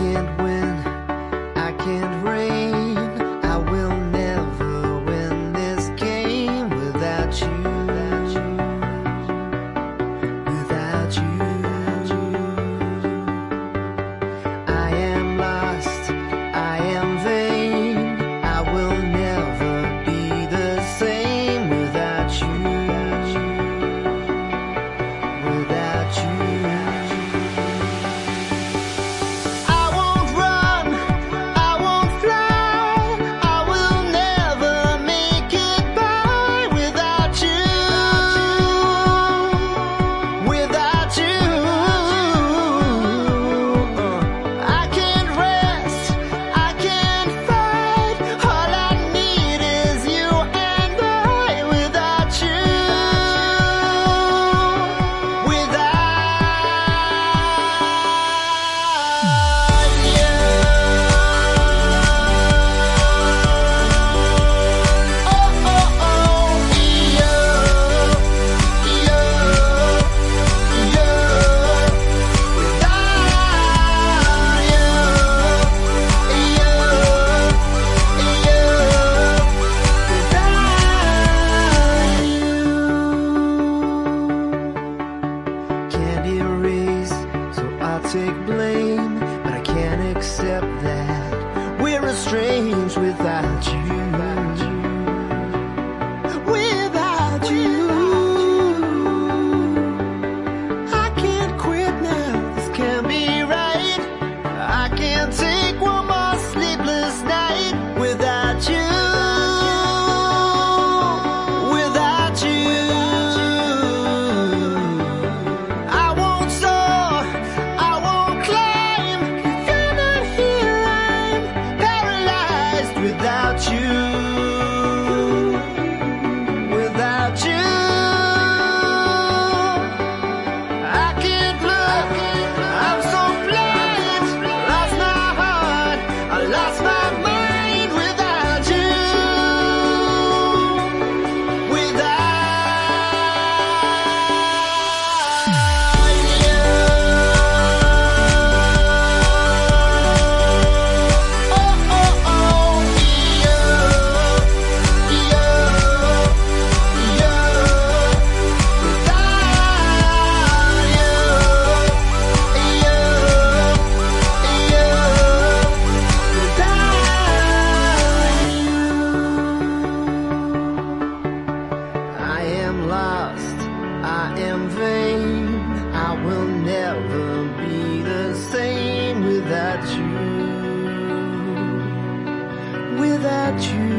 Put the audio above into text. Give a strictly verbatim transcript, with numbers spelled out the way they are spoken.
can't win, I can't reign, I will never win this game without you, without you. I am lost, I am vain, I will never be the same without you, without you. Take blame, but I can't accept that we're estranged without you, without you. I can't quit now, this can't be right. I can't take one more sleepless night without you, without you. I won't soar, without you, without you. I can't look, I'm so blind. Lost my heart, I lost my mind without you, I am vain, I will never be the same without you, without you.